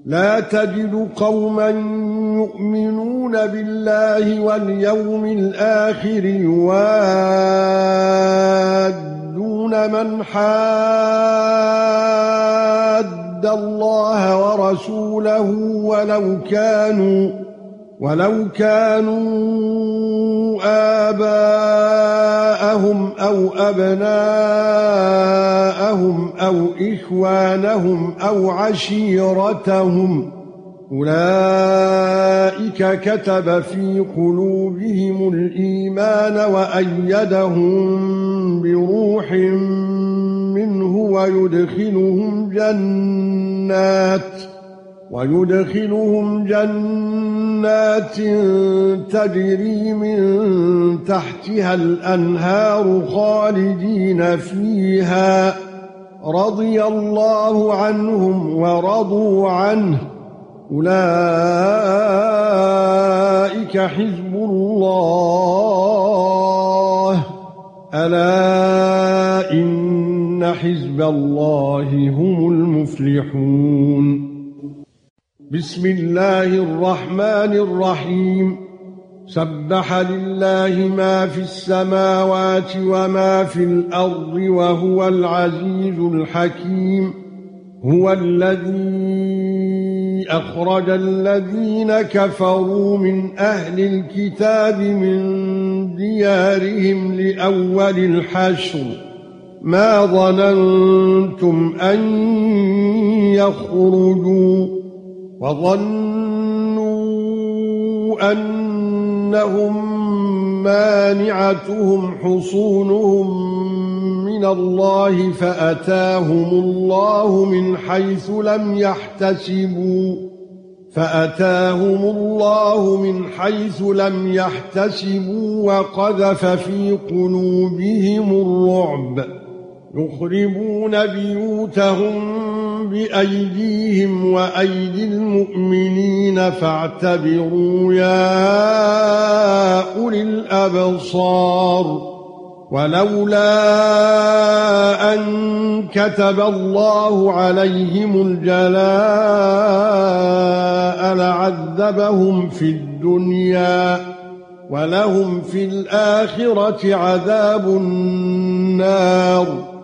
لا تجد قوما يؤمنون بالله واليوم الآخر يوادون من حاد الله ورسوله ولو كانوا آباءهم أو أبناءهم أو إخوانهم أو عشيرتهم أولئك كتب في قلوبهم الإيمان وأيدهم بروح منه ويدخلهم جنات تجري من تحتها الأنهار خالدين فيها رضي الله عنهم ورضوا عنه أولئك حزب الله ألا إن حزب الله هم المفلحون بسم الله الرحمن الرحيم سبح لله ما في السماوات وما في الأرض وهو العزيز الحكيم هو الذي أخرج الذين كفروا من أهل الكتاب من ديارهم لأول الحشر ما ظننتم أن يخرجوا وظنوا أنهم مانعتهم حصونهم من الله فأتاهم الله من حيث لم يحتسبوا وقذف في قلوبهم الرعب يخربون بيوتهم بأيديهم وأيدي المؤمنين فاعتبروا يا أولي الأبصار ولولا أن كتب الله عليهم الجلاء لعذبهم في الدنيا ولهم في الآخرة عذاب النار